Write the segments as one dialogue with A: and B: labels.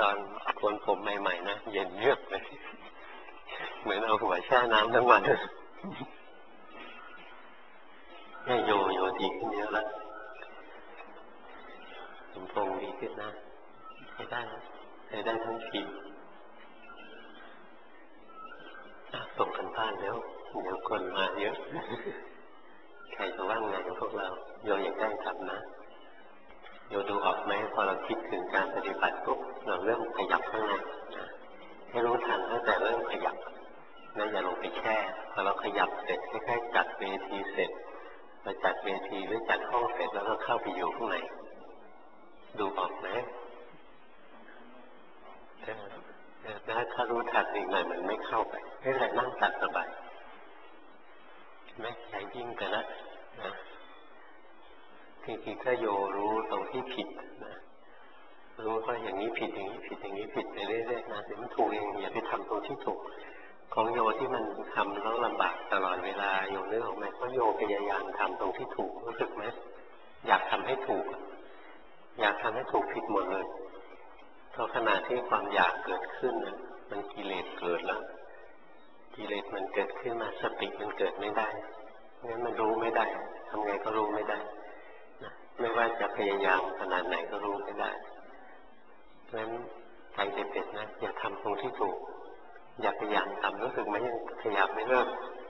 A: อนโกนผมใหม่ๆนะเย็นเยือกเลยเหมือนเอาหัวแช่น้ำทั้งวันเนี่ยโยดีขึ้นเยอะแล้วสมพงษ์ดีขึ้นนะใช้ได้ทั้งทีส่งกันบ้านแล้วเดี๋ยวคนมาเยอะใครจะว่างงานกับพวกเราโยอยากได้ทำนะโยดูออกไหมพอเราคิดถึงการปฏิบัติปุ๊บเราเริ่มขยับข้างในให้รู้ทันตั้งแต่เริ่มขยับนั่นอย่าลงไปแช่พอเราขยับเสร็จคล้ายๆจัดเวทีเสร็จมาจัดเวทีหรือจัดห้องเสร็จแล้วก็เข้าไปอยู่ข้างในดูออกไหมถ้ารู้ทันอีกหน่อยมันไม่เข้าไปให้แต่นั่งตัดสบายไม่ใช่ยิ่งไปแล้วนะจริงๆถ้าโยรู้ตรงที่ผิดนะรู้ว่าอย่างนี้ผิดอย่างนี้ผิดอย่างนี้ผิดไปเรื่อยๆนะเดี๋ยวมันถูกเองอย่าไปทำตรงที่ถูกของโยที่มันทำแล้วลำบากตลอดเวลาโยนึกออกไหมเพราะโยพยายามทำตรงที่ถูกรู้สึกไหมอยากทำให้ถูกอยากทำให้ถูกผิดหมดเลยเพราะขณะที่ความอยากเกิดขึ้นนะมันกิเลสเกิดแล้วกิเลสมันเกิดขึ้นมาสติมันเกิดไม่ได้งั้นมันรู้ไม่ได้ทำไงก็รู้ไม่ได้นะไม่ว่าจะพยายามขนาดไหนก็รู้ไม่ได้เพราะฉะนั้นใจเด็ดๆนะอย่าทำตรงที่ถูกอย่าพยายามทำรู้สึกไหมยังพยายามไม่เลิก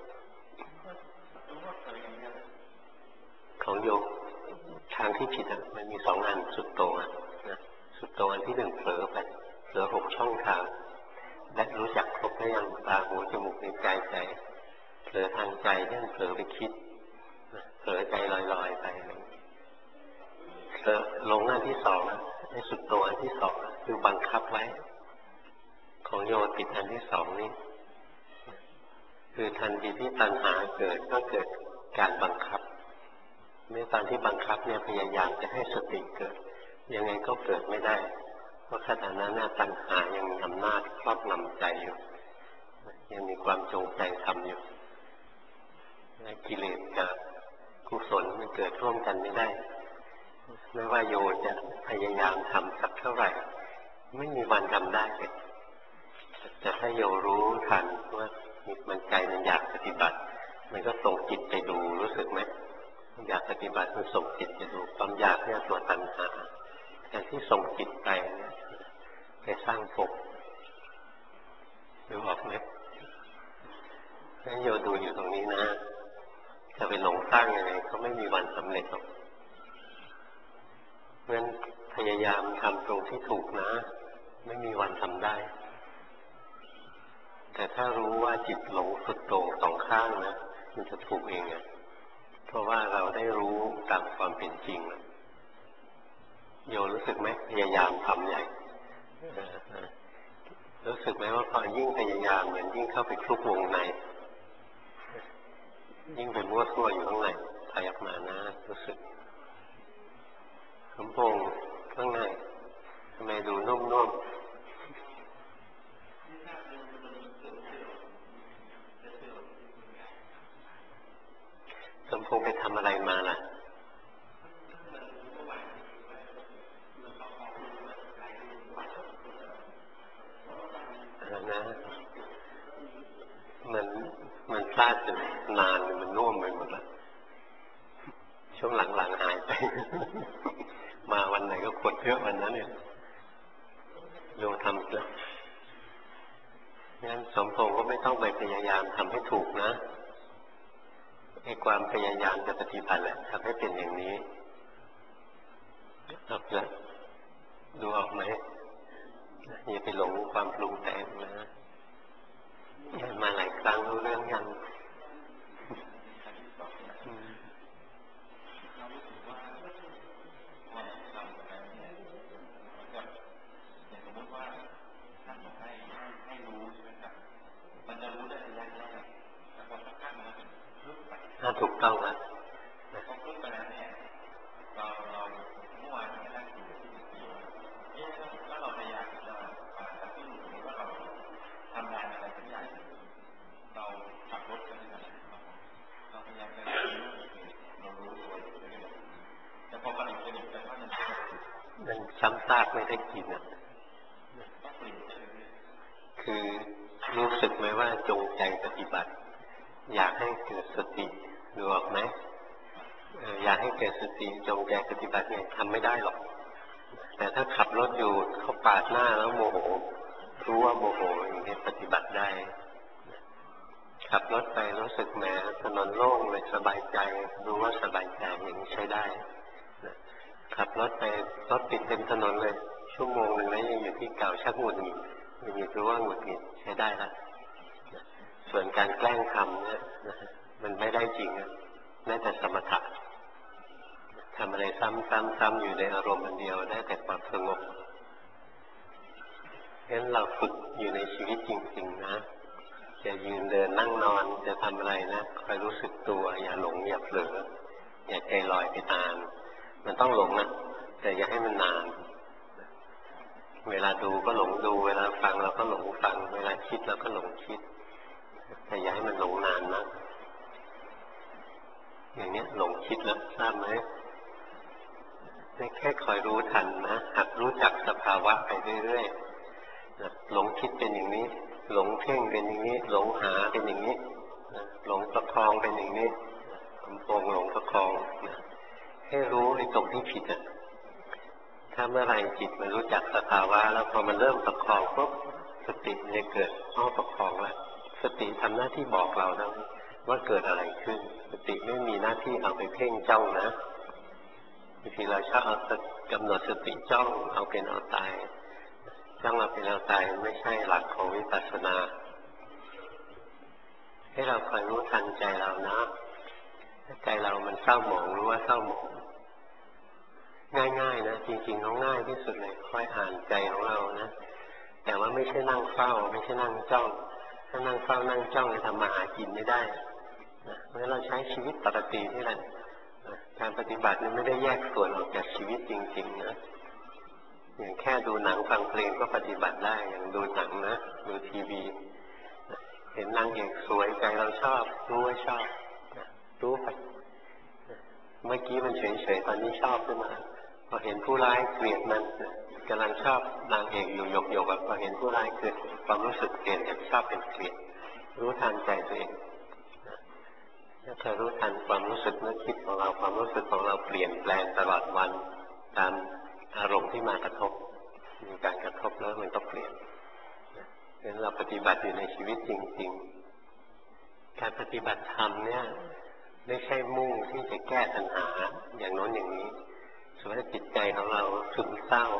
A: ของโยมทางที่ผิดมันมี2 อันสุดโต่งนะสุดโต่งอันที่1เผลอไปเผลอ6 ช่องทางและรู้จักครบหรือยังตาหูจมูกลิ้นกายใจเผลอทางใจที่มันเผลอไปคิดเผลอใจลอยๆไปเผลอลงอันที่2นะไอ้สุดโต่งอันที่2คือบังคับไว้ของโยติดอันที่2นี่คือทันทีที่ตัณหาเกิดก็เกิดการบังคับเมื่อตอนที่บังคับเนี่ยพยายามจะให้สติเกิดยังไงก็เกิดไม่ได้เพราะขณะนั้นตัณหายังมีอำนาจครอบงำใจอยู่ยังมีความจงใจทำอยู่กิเลสกับกุศลมันเกิดร่วมกันไม่ได้ไม่ว่าโยจะพยายามทำสักเท่าไหร่ไม่มีวันทำได้เลยแต่ถ้าโยรู้ทันว่ามันใจมันอยากปฏิบัติมันก็ส่งจิตไปดูรู้สึกไหมอยากปฏิบัติมันส่งจิตไปดูความอยากเนี่ยตัวตัณหาแต่ที่ส่งจิตไปสร้างภพดูออกไหมงั้นโยดูอยู่ตรงนี้นะจะไปหลงสร้างยังไงก็ไม่มีวันสำเร็จหรอกเพราะฉะนั้นพยายามทำตรงที่ถูกนะไม่มีวันทำได้แต่ถ้ารู้ว่าจิตหลงสุดโต่ง2 ข้างนะมันจะถูกเองเพราะว่าเราได้รู้ตามความเป็นจริงโยรู้สึกไหมพยายามทำใหญ่รู้สึกไหมว่าพอยิ่งพยายามเหมือนยิ่งเข้าไปคลุกวงในยิ่งไปมั่วทั่วอยู่ข้างในถอยออกมานะรู้สึกสมพงษ์ข้างในทำไมดูนุ่มๆสมพงษ์ไปทำอะไรมาล่ะนะมันพลาดจนนานมันน่วมไปหมดแล้วช่วงหลังๆหายไปมาวันไหนก็กดเยอะวันนั้นเนี่ยโยทำแล้วงั้นสมพงษ์ก็ไม่ต้องไปพยายามทำให้ถูกนะไอ้ความพยายามจะปฏิบัติแหละทำให้เป็นอย่างนี้เอาละดูออกไหมอย่าไปหลงความปรุงแต่งนะมาหลายครั้งรู้เรื่องยังถูกต้องแล้วมันซ้ำซากไม่ได้กินคือรู้สึกไหมว่าจงใจปฏิบัติอยากให้เกิดสติดูออกไหมอยากให้เกิดสติจงใจปฏิบัติเนี่ยทำไม่ได้หรอกแต่ถ้าขับรถอยู่เขาปาดหน้าแล้วโมโหรู้ว่าโมโหอย่างนี้ปฏิบัติได้ขับรถไปรู้สึกแหมถนนโล่งเลยสบายใจรู้ว่าสบายใจอย่างนี้ใช้ได้ขับรถไปรถติดเต็มถนนเลยชั่วโมงหนึ่งแล้วยังอยู่ที่เก่าชักหงุดหงิดรู้ว่าหงุดหงิดใช้ได้ละส่วนการแกล้งทำเนี่ยมันไม่ได้จริงแม้แต่สมถะทำอะไรซ้ำๆอยู่ในอารมณ์อันเดียวได้แต่ความสงบงั้นเราฝึกอยู่ในชีวิตจริงๆนะจะยืนเดินนั่งนอนจะทำอะไรนะคอยรู้สึกตัวอย่าหลงอย่าเผลออย่าใจลอยไปตามมันต้องหลงนะแต่อย่าให้มันนานเวลาดูก็หลงดูเวลาฟังเราก็หลงฟังเวลาคิดเราก็หลงคิดแต่อย่าให้มันหลงนานนะอย่างนี้หลงคิดแล้วทราบไหมแค่คอยรู้ทันนะหัดรู้จักสภาวะไปเรื่อยๆหลงคิดเป็นอย่างนี้หลงเพ่งเป็นอย่างนี้หลงหาเป็นอย่างนี้หลงประคองเป็นอย่างนี้ลำโพงหลงประคองให้รู้ไอ้ตรงที่ผิดอ่ะถ้าเมื่อไรจิตมันรู้จักสภาวะแล้วพอมันเริ่มประคองปุ๊บสติจะเกิดประคองแล้วสติทำหน้าที่บอกเราแล้วว่าเกิดอะไรขึ้นสติไม่มีหน้าที่เอาไปเพ่งจ้องนะบางทีเราชอบเอากำหนดสติจ้องเอาเป็นเอาตายจ้องเอาเป็นเอาตายไม่ใช่หลักของวิปัสสนาให้เราคอยรู้ทันใจเรานะใจเรามันเศร้าหมองรู้ว่าเศร้าหมองง่ายๆนะจริงๆง่ายที่สุดเลยค่อยอ่านใจของเรานะแต่ว่าไม่ใช่นั่งเฝ้าไม่ใช่นั่งจ้องถ้านั่งเฝ้านั่งจ้องจะทำมาหากินไม่ได้นะเพราะฉะนั้นเราใช้ชีวิตปกตินี่แหละการปฏิบัตินี่ไม่ได้แยกส่วนออกจากชีวิตจริงๆนะอย่างแค่ดูหนังฟังเพลงก็ปฏิบัติได้อย่างดูหนังนะดูทีวีเห็นนางเอกสวยใจเราชอบรู้ว่าชอบรู้ไปเมื่อกี้มันเฉยๆตอนนี้ชอบขึ้นมาพอเห็นผู้ร้ายเกลียดมันกำลังชอบนางเอกอยู่หยกๆพอเห็นผู้ร้ายเกิดความรู้สึกเปลี่ยนจากชอบเป็นเกลียดรู้ทันใจตัวเองถ้าเธอรู้ทันความรู้สึกนึกคิดของเราความรู้สึกของเราเปลี่ยนแปลงตลอดวันตามอารมณ์ที่มากระทบมีการกระทบแล้วมันก็เปลี่ยนงั้นเราปฏิบัติอยู่ในชีวิตจริงๆการปฏิบัติธรรมเนี่ยไม่ใช่มุ่งที่จะแก้ปัญหาอย่างโน้นอย่างนี้ส่วนจิตใจของเราซึมเศร้า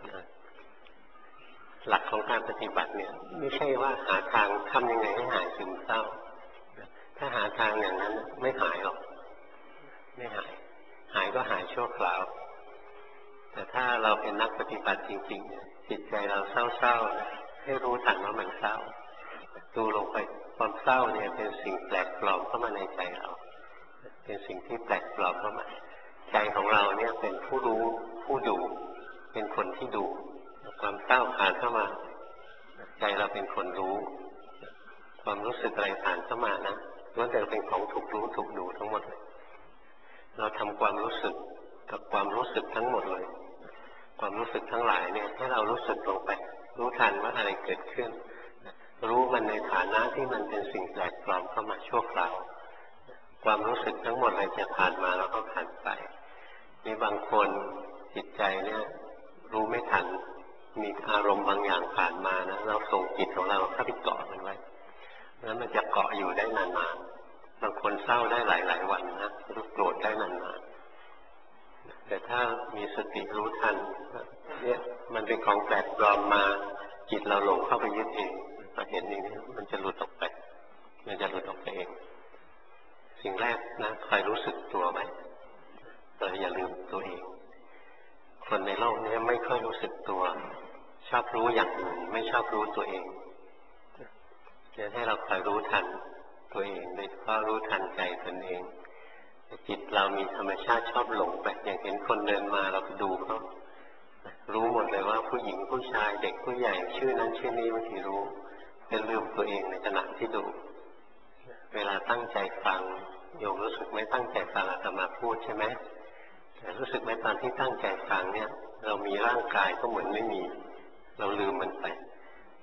A: หลักของการปฏิบัติเนี่ยไม่ใช่ว่าหาทางทำยังไงให้หายซึมเศร้าถ้าหาทางอย่างนั้นไม่หายหรอกไม่หายก็หายชั่วคราวแต่ถ้าเราเป็นนักปฏิบัติจริงๆจิตใจเราเศร้าๆให้รู้ทันว่ามันเศร้าดูลงไปความเศร้าเนี่ยเป็นสิ่งแปลกปลอมเข้ามาในใจเราเป็นสิ่งที่แปลกปลอมเข้ามาใจของเราเนี่ยเป็นผู้รู้ผู้ดูเป็นคนที่ดูความเศร้าผ่านเข้ามาใจเราเป็นคนรู้ความรู้สึกอะไรผ่านเข้ามานะล้วนแต่เป็นของถูกรู้ถูกดูทั้งหมดเลยเราทำความรู้สึกกับความรู้สึกทั้งหมดเลยความรู้สึกทั้งหลายเนี่ยให้เรารู้สึกลงไปรู้ทันว่าอะไรเกิดขึ้นรู้มันในฐานะที่มันเป็นสิ่งแปลกปลอมเข้ามาชั่วคราวความรู้สึกทั้งหมดอะไรจะผ่านมาแล้วก็ผ่านไปมีบางคนจิตใจเนี่ยรู้ไม่ทันมีอารมณ์บางอย่างผ่านมานะเราส่งจิตของเราเข้าไปเกาะมันไว้แล้วมันจะเกาะอยู่ได้นานๆบางคนเศร้าได้หลายๆวันนะรู้โกรธได้นานๆแต่ถ้ามีสติรู้ทันเนี่ยมันเป็นของแปลกปลอมมาจิตเราหลงเข้าไปยึดเองพอเห็นอย่างนี้มันจะหลุดออกไปเองสิ่งแรกนะคอยรู้สึกตัวไว้เราอย่าลืมตัวเองคนในโลกนี้ไม่ค่อยรู้สึกตัวชอบรู้อย่างอื่นไม่ชอบรู้ตัวเองจะให้เราคอยรู้ทันตัวเองโดยเฉพาะรู้ทันใจตนเองจิตเรามีธรรมชาติชอบหลงไปอย่างเห็นคนเดินมาเราไปดูเขารู้หมดเลยว่าผู้หญิงผู้ชายเด็กผู้ใหญ่ชื่อนั้นชื่อนี้บางทีรู้เป็นลืมตัวเองในขณะที่ดูเวลาตั้งใจฟังโยมรู้สึกไหมตั้งใจฟังอาตมาพูดใช่ไหมแต่รู้สึกไหมตอนที่ตั้งใจฟังเนี่ยเรามีร่างกายก็เหมือนไม่มีเราลืมมันไป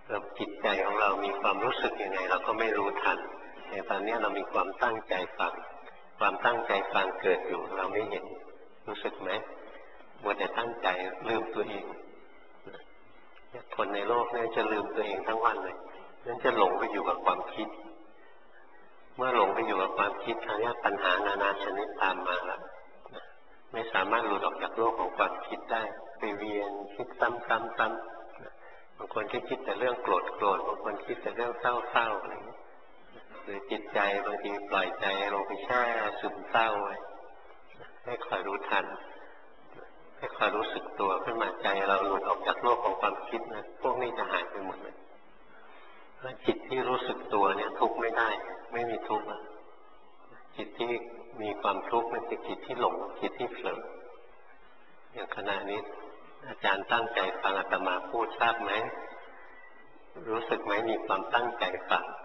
A: เราจิตใจของเรามีความรู้สึกยังไงเราก็ไม่รู้ทันแต่ตอนนี้เรามีความตั้งใจฟังความตั้งใจฟังเกิดอยู่เราไม่เห็นรู้สึกไหมมัวแต่ตั้งใจลืมตัวเองคนในโลกนี้จะลืมตัวเองทั้งวันเลยนั่นจะหลงไปอยู่กับความคิดเมื่อหลงไปอยู่กับความคิดคราวนี้ปัญหานานาชนิดตามมาแล้วไม่สามารถหลุดออกจากโลกของความคิดได้ไปเวียนคิดซ้ำบางคนคิดแต่เรื่องโกรธบางคนคิดแต่เรื่องเศร้าอะไรอย่างนี้หรือจิตใจบางทีปล่อยใจลงไปแช่ซึมเศร้าไว้ให้คอยรู้ทันให้คอยรู้สึกตัวขึ้นมาใจเราหลุดออกจากโลกของความคิดนะพวกนี้จะหายไปหมดเลยจิตที่รู้สึกตัวเนี่ยทุกข์ไม่ได้ไม่มีทุกข์จิตที่มีความทุกข์มันเป็นจิตที่หลงจิตที่เผลออย่างขณะนี้อาจารย์ตั้งใจฟังอาตมาพูดทราบไหมรู้สึกไหมมีความตั้งใจฟัง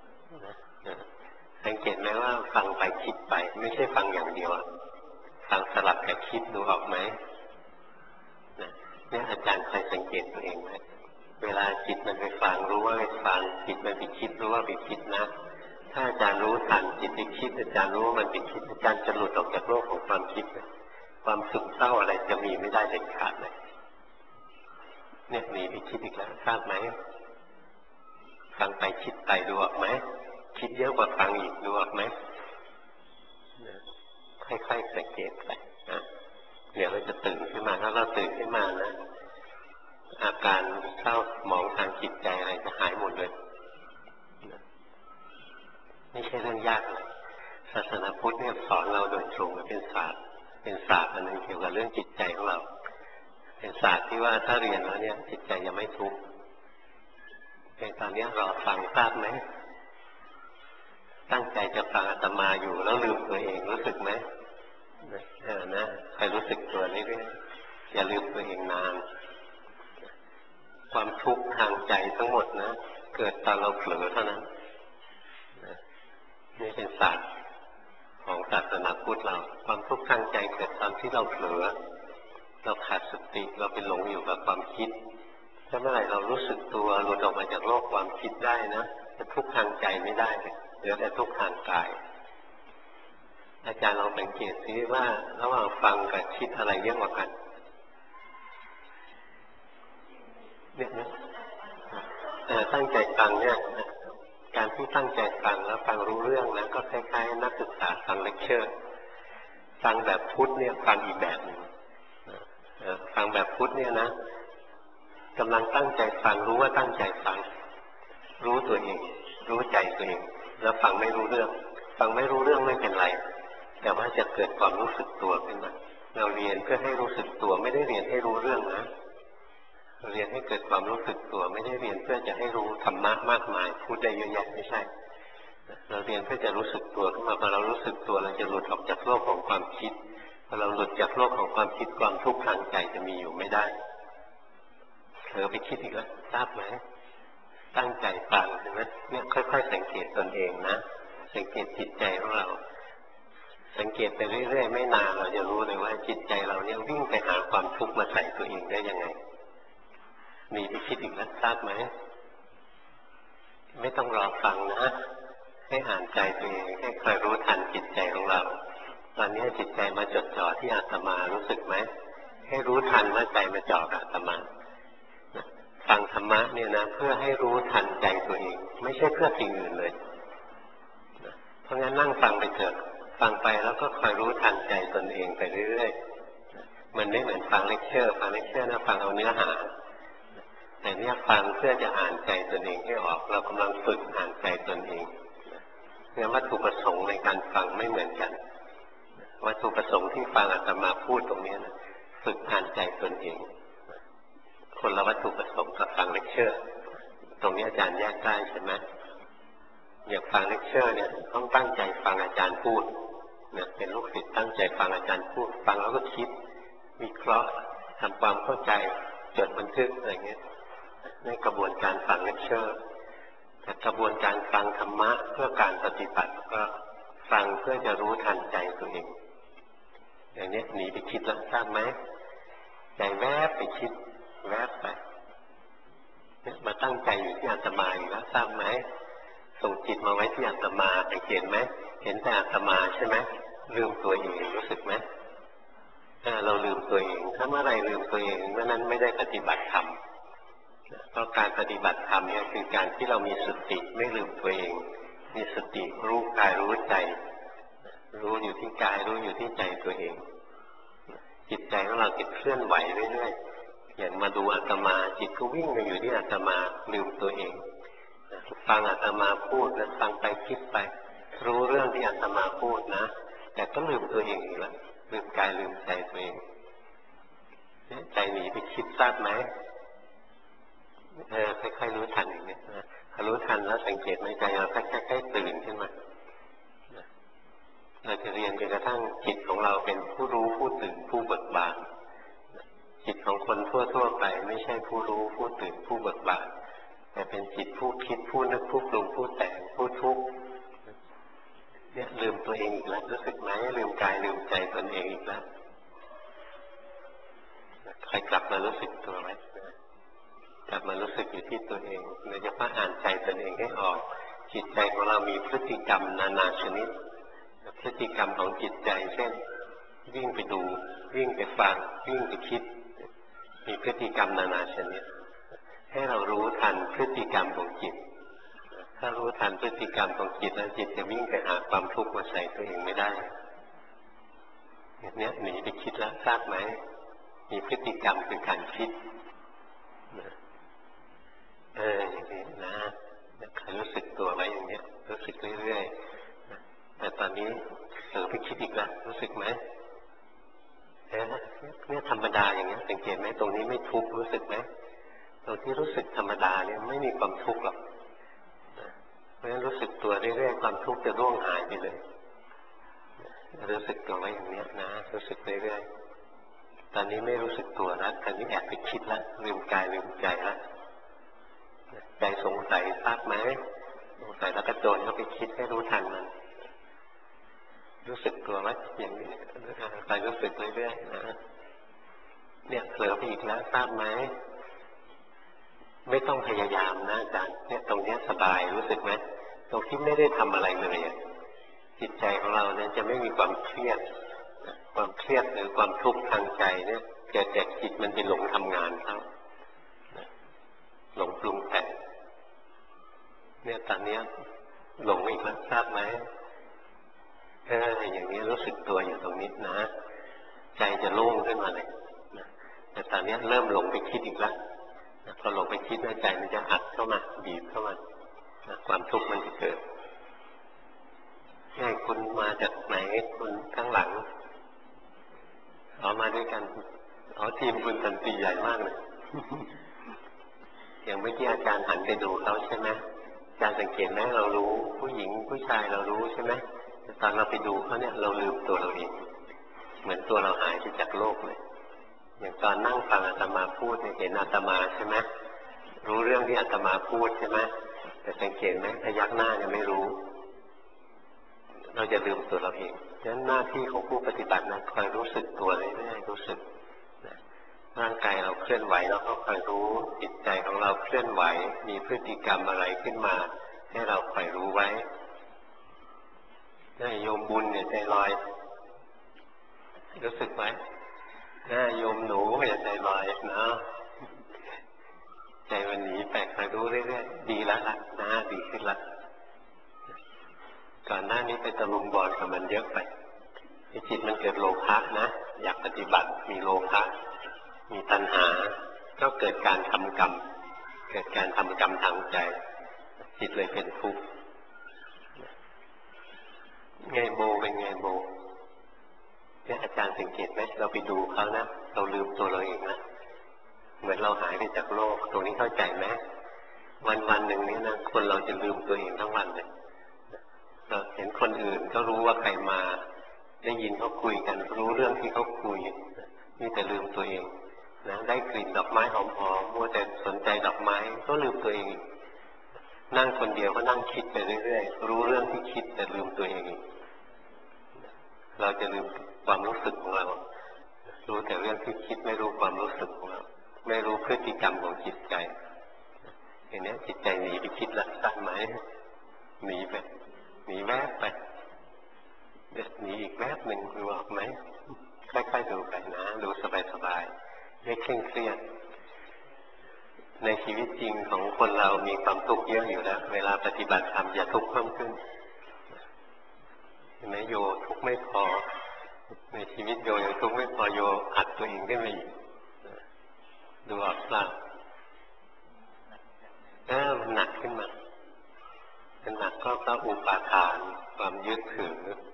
A: สังเกตไหมว่าฟังไปคิดไปไม่ใช่ฟังอย่างเดียวฟังสลับกับคิดดูออกไหมเนี่ยอาจารย์เคยสังเกตตัวเองไหมเวลาจิตมันไปฟังรู้ว่าไปฟังจิตมันไปคิดรู้ว่าไปคิดนะถ้าอาจารย์รู้ทันจิตไปคิดอาจารย์รู้ว่ามันไปคิดอาจารย์จะหลุดออกจากโลกของความคิดความซึมเศร้าอะไรจะมีไม่ได้เด็ดขาดเลยเนี่ยหนีไปคิดอีกแล้วทราบไหมฟังไปคิดไปดูออกไหมคิดเยอะกว่าฟังอีกดูออกไหมค่อยๆสังเกตไปนะเดี๋ยวเราจะตื่นขึ้นมาถ้าเราตื่นขึ้นมานะอาการเศร้าหมองทางจิตใจอะไรจะหายหมดเลยไม่ใช่เรื่องยากเลยศาสนาพุทธเนี่ยสอนเราโดยตรงเป็นศาสตร์อันนึงเกี่ยวกับเรื่องจิตใจของเราเป็นศาสตร์ที่ว่าถ้าเรียนแล้วเนี่ยจิตใจยังไม่ทุกข์แต่ตอนนี้รอฟังทราบไหมตั้งใจจะฟังอาตมาอยู่แล้วลืมตัวเองรู้สึกไหมนะใครรู้สึกตัวเรื่อยๆอย่าลืมตัวเองนานความทุกข์ทางใจทั้งหมดนะเกิดตอนเราเผลอเท่านั้นนี่เป็นศาสตร์ของศาสนาพุทธเราความทุกข์ทางใจเกิดตอนที่เราเผลอเราขาดสติเราไปหลงอยู่กับความคิดถ้าเมื่อไหร่เรารู้สึกตัวหลุดออกมาจากโลกความคิดได้นะจะทุกข์ทางใจไม่ได้เหลือแต่ทุกข์ทางกายอาจารย์ลองสังเกตซิว่าระหว่างฟังกับคิดอะไรเยอะกว่ากันเนี่ยนะตั้งใจฟังเนี่ยการที่ตั้งใจฟังแล้วฟังรู้เรื่องนะก็คล้ายๆนักศึกษาฟังเลคเชอร์ฟังแบบพุทธเนี่ยฟังอีกแบบนึงฟังแบบพุทธเนี่ยนะกำลังตั้งใจฟังรู้ว่าตั้งใจฟังรู้ตัวเองรู้ใจตัวเองแล้วฟังไม่รู้เรื่องไม่เป็นไรแต่ว่าจะเกิดความรู้สึกตัวขึ้นมาเราเรียนเพื่อให้รู้สึกตัวไม่ได้เรียนให้รู้เรื่องนะเรียนให้เกิดความรู้สึกตัวไม่ได้เรียนเพื่อจะให้รู้ธรรมะมากมายพูดได้เยอะแยะไม่ใช่เราเรียนเพื่อจะรู้สึกตัวขึ้นมาพอเรารู้สึกตัวเราจะหลุดออกจากโลกของความคิดพอเราหลุดจากโลกของความคิดความทุกข์ทางใจจะมีอยู่ไม่ได้เธอไปคิดอีกแล้วทราบไหมตั้งใจฟังใช่ไหมเนี่ยค่อยๆสังเกตตนเองนะสังเกตจิตใจของเราสังเกตไปเรื่อยๆไม่นานเราจะรู้เลยว่าจิตใจเราเนี่ยวิ่งไปหาความทุกข์มาใส่ตัวเองได้ยังไงมีไปคิดอีกแล้วทราบไหมไม่ต้องรอฟังนะให้อ่านใจตัวเองให้คอยรู้ทันจิตใจของเราตอนนี้จิตใจมาจดจ่อที่อาตมารู้สึกไหมให้รู้ทันว่าใจมาจ่อกับอาตมาฟังธรรมะเนี่ยนะเพื่อให้รู้ทันใจตัวเองไม่ใช่เพื่อสิ่งอื่นเลยเพราะงั้นนั่งฟังไปเถอะฟังไปแล้วก็คอยรู้ทันใจตนเองไปเรื่อยๆมันไม่เหมือนฟังเลคเชอร์นะฟังเอาเนื้อหาแต่เนี่ยฟังเพื่อจะอ่านใจตนเองให้ออกเรากำลังฝึกอ่านใจตนเองเนี่ยวัตถุประสงค์ในการฟังไม่เหมือนกันวัตถุประสงค์ที่ฟังอาตมาพูดตรงนี้นะฝึกอ่านใจตนเองคนละวัตถุประสงค์กับฟังเลคเชอร์ตรงนี้อาจารย์แยกได้ใช่ไหมอย่างฟังเลคเชอร์เนี่ยต้องตั้งใจฟังอาจารย์พูดเนี่ยเป็นลูกศิษย์ตั้งใจฟังอาจารย์พูดฟังแล้วก็คิดวิเคราะห์ทำความเข้าใจจดบันทึกอะไรเงี้ยในกระบวนการฟังเลคเชอร์แต่กระบวนการฟังธรรมะเพื่อการปฏิบัติก็ฟังเพื่อจะรู้ทันใจตัวเองอย่างนี้หนีไปคิดแล้วทราบไหมใจแวบไปคิดแวบไปมาตั้งใจอยู่ที่อาตมาอยู่แล้วทราบไหมส่งจิตมาไว้ที่อาตมาสังเกตไหมเห็นแต่อาตมาใช่ไหมลืมตัวเองรู้สึกไหมเราลืมตัวเองถ้าเมื่อไรลืมตัวเองเมื่อนั้นไม่ได้ปฏิบัติธรรมเพราะการปฏิบัติธรรมเนี่ยคือการที่เรามีสติไม่ลืมตัวเองมีสติรู้กายรู้ใจรู้อยู่ที่กายรู้อยู่ที่ใจตัวเองจิตใจของเราจิตเคลื่อนไหวเรื่อยๆอย่างมาดูอาตมาจิตก็วิ่งไปอยู่ที่อาตมาลืมตัวเองฟังอาตมาพูดนะฟังไปคิดไปรู้เรื่องที่อาตมาพูดนะแต่ก็ลืมตัวเองอีกแล้วลืมกายลืมใจตัวเองใจหนีไปคิดทราบไหมค่อยๆรู้ทันอย่างนี้นะพอรู้ทันแล้วสังเกตในใจเราค่อยๆตื่นขึ้นมาเราจะเรียนจนกระทั่งจิตของเราเป็นผู้รู้ผู้ตื่นผู้เบิกบานจิตของคนทั่วๆไปไม่ใช่ผู้รู้ผู้ตื่นผู้เบิกบานแต่เป็นจิตผู้คิดผู้นึกผู้ปรุงผู้แต่งผู้ทุกข์เนี่ยลืมตัวเองอีกแล้วรู้สึกไหมลืมกายลืมใจตนเองอีกแล้วใครกลับมารู้สึกตัวไหมกลับมารู้สึกอยู่ที่ตัวเองโดยเฉพาะอ่านใจตนเองให้ออกจิตใจของเรามีพฤติกรรมนานาชนิดพฤติกรรมของจิตใจเช่นวิ่งไปดูวิ่งไปฟังวิ่งไปคิดมีพฤติกรรมนานาชนิดให้เรารู้ทันพฤติกรรมของจิตถ้ารู้ทันพฤติกรรมของจิตแล้วจิตจะวิ่งไปหาความทุกข์มาใส่ตัวเองไม่ได้อย่างนี้หนีไปคิดแล้วทราบไหมมีพฤติกรรมคือการคิดอย่างนี้นะใครรู้สึกตัวไว้อย่างนี้รู้สึกเรื่อยๆแต่ตอนนี้เผลอไปคิดอีกแล้วรู้สึกไหมเนี่ยธรรมดาอย่างนี้สังเกตไหมตรงนี้ไม่ทุกข์รู้สึกไหมตรงที่รู้สึกธรรมดาเนี่ยไม่มีความทุกข์หรอกเพราะฉะนั้นรู้สึกตัวเรื่อยๆความทุกข์จะร่วงหายไปเลยรู้สึกตัวไว้อย่างนี้นะรู้สึกเรื่อยๆตอนนี้ไม่รู้สึกตัวแล้วตอนนี้แอบไปคิดแล้วลืมกายลืมใจแล้วใจสงสัยทราบไหมสงสัยแล้วก็โจรเข้าไปคิดให้รู้ทันมันรู้สึกตัวไหมอย่างนี้ไปรู้สึกเรื่อยๆนะเนี่ยเผลอไปอีกแล้วทราบไหมไม่ต้องพยายามนะอาจารย์เนี่ยตรงนี้สบายรู้สึกไหมตรงที่ไม่ได้ทำอะไรเลยจิตใจของเราเนี่ยจะไม่มีความเครียดหรือความทุกข์ทางใจเนี่ยเกิดจากจิตมันไปหลงทำงานเขาหลงปรุงแต่งเนี่ยตอนนี้หลงอีกแล้วทราบไหมอย่างนี้รู้สึกตัวอยู่ตรงนี้นะใจจะโล่งขึ้นมาเลยแต่ตอนนี้เริ่มหลงไปคิดอีกแล้วพอหลงไปคิดใจมันจะอัดเข้ามาบีบเข้ามาความทุกข์มันจะเกิดคุณมาจากไหนคุณข้างหลังมาด้วยกันทีมคุณสันติใหญ่มากเลยอย่างเมื่อกี้อาจารย์หันไปดูเขาใช่ไหมอาจารย์สังเกตไหมเรารู้ผู้หญิงผู้ชายเรารู้ใช่ไหมแต่ตอนเราไปดูเขาเนี่ยเราลืมตัวเราเองเหมือนตัวเราหายไปจากโลกเลยอย่างตอนนั่งฟังอาตมาพูดเห็นอาตมาใช่ไหมรู้เรื่องที่อาตมาพูดใช่ไหมแต่สังเกตไหมพยักหน้าเนี่ยไม่รู้เราจะลืมตัวเราเองฉะนั้นหน้าที่ของผู้ปฏิบัตินะคอยรู้สึกตัวเรื่อยๆรู้สึกร่างกายเราเคลื่อนไหวเราก็คอยรู้จิตใจของเราเคลื่อนไหวมีพฤติกรรมอะไรขึ้นมาให้เราคอยรู้ไว้โยมบุญเนี่ยใจลอยรู้สึกไหมโยมหนูอย่าใจลอยนะใจมันหนีไปคอยรู้เรื่อยๆดีแล้วล่ะนะดีขึ้นละก่อนหน้านี้ไปตะลุมบอลกับมันเยอะไปจิตมันเกิดโลภะนะอยากปฏิบัติมีโลภะมีตัณหาก็เกิดการทำกรรมเกิดการทำกรรมทางใจจิตเลยเป็นทุกข์ไงโบเป็นไงโบเนี่ยอาจารย์สังเกตไหมเราไปดูเขานะเราลืมตัวเราเองนะเหมือนเราหายไปจากโลกตรงนี้เข้าใจไหมวันหนึ่งนี้นะคนเราจะลืมตัวเองทั้งวันเลยเราเห็นคนอื่นก็รู้ว่าใครมาได้ยินเขาคุยกันรู้เรื่องที่เขาคุยนี่แต่ลืมตัวเองนะได้กลิ่นดอกไม้หอมๆมัวแต่สนใจดอกไม้ก็ลืมตัวเองนั่งคนเดียวก็นั่งคิดไปเรื่อยๆรู้เรื่องที่คิดแต่ลืมตัวเองเราจะลืมความรู้สึกของเรารู้แต่เรื่องที่คิดไม่รู้ความรู้สึกของเราไม่รู้พฤติกรรมของจิตใจอย่างนี้จิตใจหนีไปคิดละทราบไหมหนีไปหนีแวบไปหนีอีกแวบหนึ่งรู้ออกไหมค่อยๆดูไปนะดูสบายๆไม่เคร่งเครียดในชีวิตจริงของคนเรามีความทุกข์เยอะอยู่แล้วเวลาปฏิบัติธรรมอย่าทุกข์เพิ่มขึ้นเห็นไหมโยทุกข์ไม่พอในชีวิตโยยังทุกข์ไม่พอโยอัดตัวเองขึ้นมาอีกดูออกเปล่ามันหนักขึ้นมามันหนักก็เพราะอุปาทานความยึดถือ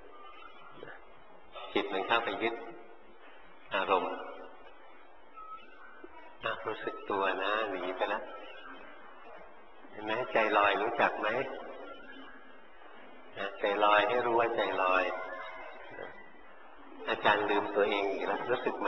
A: จิตมันเข้าไปยึดอารมณ์รู้สึกตัวนะหนีไปแล้วเห็นไหมใจลอยรู้จักไหมใจลอยให้รู้ว่าใจลอยอาจารย์ลืมตัวเองอีกแล้วรู้สึกไหม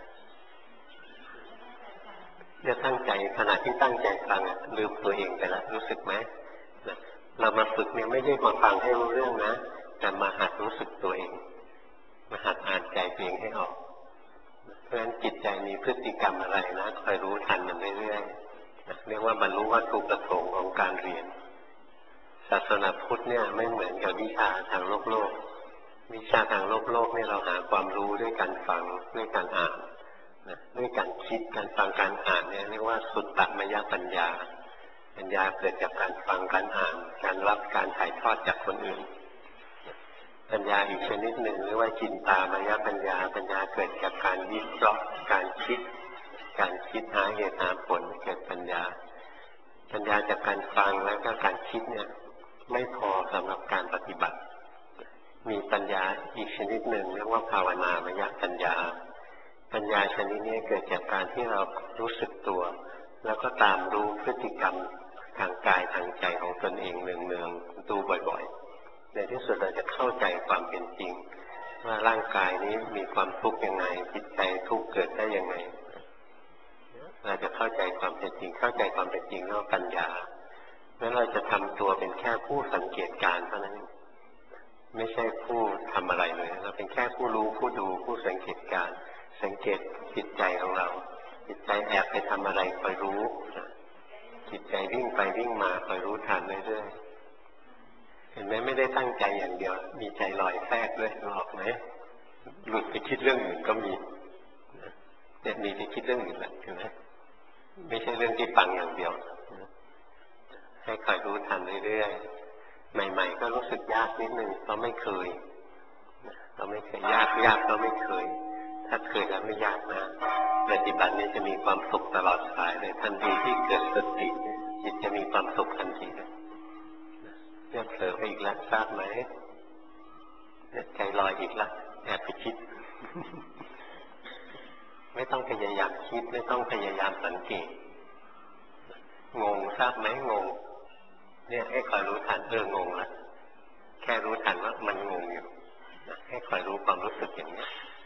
A: จะตั้งใจขณะที่ตั้งใจฟังลืมตัวเองไปแล้วรู้สึกไหมเรามาฝึกเนี่ยไม่ใช่มาฟังให้รู้เรื่องนะแต่มาหัดรู้สึกตัวเองมาหัดอ่านใจตัวเองให้ออกเพราะฉะนั้นจิตใจมีพฤติกรรมอะไรนะคอยรู้ทันมันเรื่อยๆเรียกว่าบรรลุวัตถุประสงค์ของการเรียนศาสนาพุทธเนี่ยไม่เหมือนกับวิชาทางโลกวิชาทางโลกเนี่ยเราหาความรู้ด้วยการฟังด้วยการอ่านด้วยการคิดการฟังการอ่านเนี่ยเรียกว่าสุตตมยปัญญาปัญญาเกิดจากการฟังการอ่านการรับการถ่ายทอดจากคนอื่นปัญญาอีกชนิดหนึ่งเรียกว่าจินตามยปัญญาปัญญาเกิดจากการวิเคราะห์การคิดหาเหตุหาผลเกิดปัญญาจากการฟังแล้วก็การคิดเนี่ยไม่พอสำหรับการปฏิบัติมีปัญญาอีกชนิดหนึ่งเรียกว่าภาวนามยปัญญาชนิดนี้เกิดจากการที่เรารู้สึกตัวแล้วก็ตามรู้พฤติกรรมทางกายทางใจของตนเองเนืองๆดูบ่อยๆในที่สุดเราจะเข้าใจความเป็นจริงว่าร่างกายนี้มีความทุกข์ยังไงจิตใจทุกข์เกิดได้ยังไงเราจะเข้าใจความเป็นจริงแล้วปัญญาแล้วเราจะทำตัวเป็นแค่ผู้สังเกตการณ์เท่านั้นไม่ใช่ผู้ทำอะไรเลยเราเป็นแค่ผู้รู้ผู้ดูผู้สังเกตการณ์สังเกตจิตใจของเราจิตใจแอบไปทำอะไรคอยรู้จิตใจวิ่งไปวิ่งมาคอยรู้ทันเรื่อยๆเห็นไหมไม่ได้ตั้งใจอย่างเดียวมีใจลอยแทรกด้วยรู้ออกไหมหลุดไปคิดเรื่องอื่นก็มีเนี่ยมีไปคิดเรื่องอื่นแหละเห็นไหมไม่ใช่เรื่องที่ฟังอย่างเดียวให้คอยรู้ทันเรื่อยๆใหม่ๆก็รู้สึกยากนิดนึงเพราะไม่เคยยากก็ไม่เคยถ้าเคยแล้วไม่ยากนะปฏิบัตินี้จะมีความสุขตลอดสายเลยทันทีที่เกิดสติจิตจะมีความสุขทันทีเลยเนี่ยเผลอไปอีกแล้วทราบไหมเนี่ยใจลอยอีกแล้วแอบไปคิด ไม่ต้องพยายามคิดไม่ต้องพยายามสังเกตงงทราบไหมงงเนี่ยให้คอยรู้ทันงงละแค่รู้ทันว่ามันงงอยู่ให้คอยรู้ความรู้สึกอย่างนี้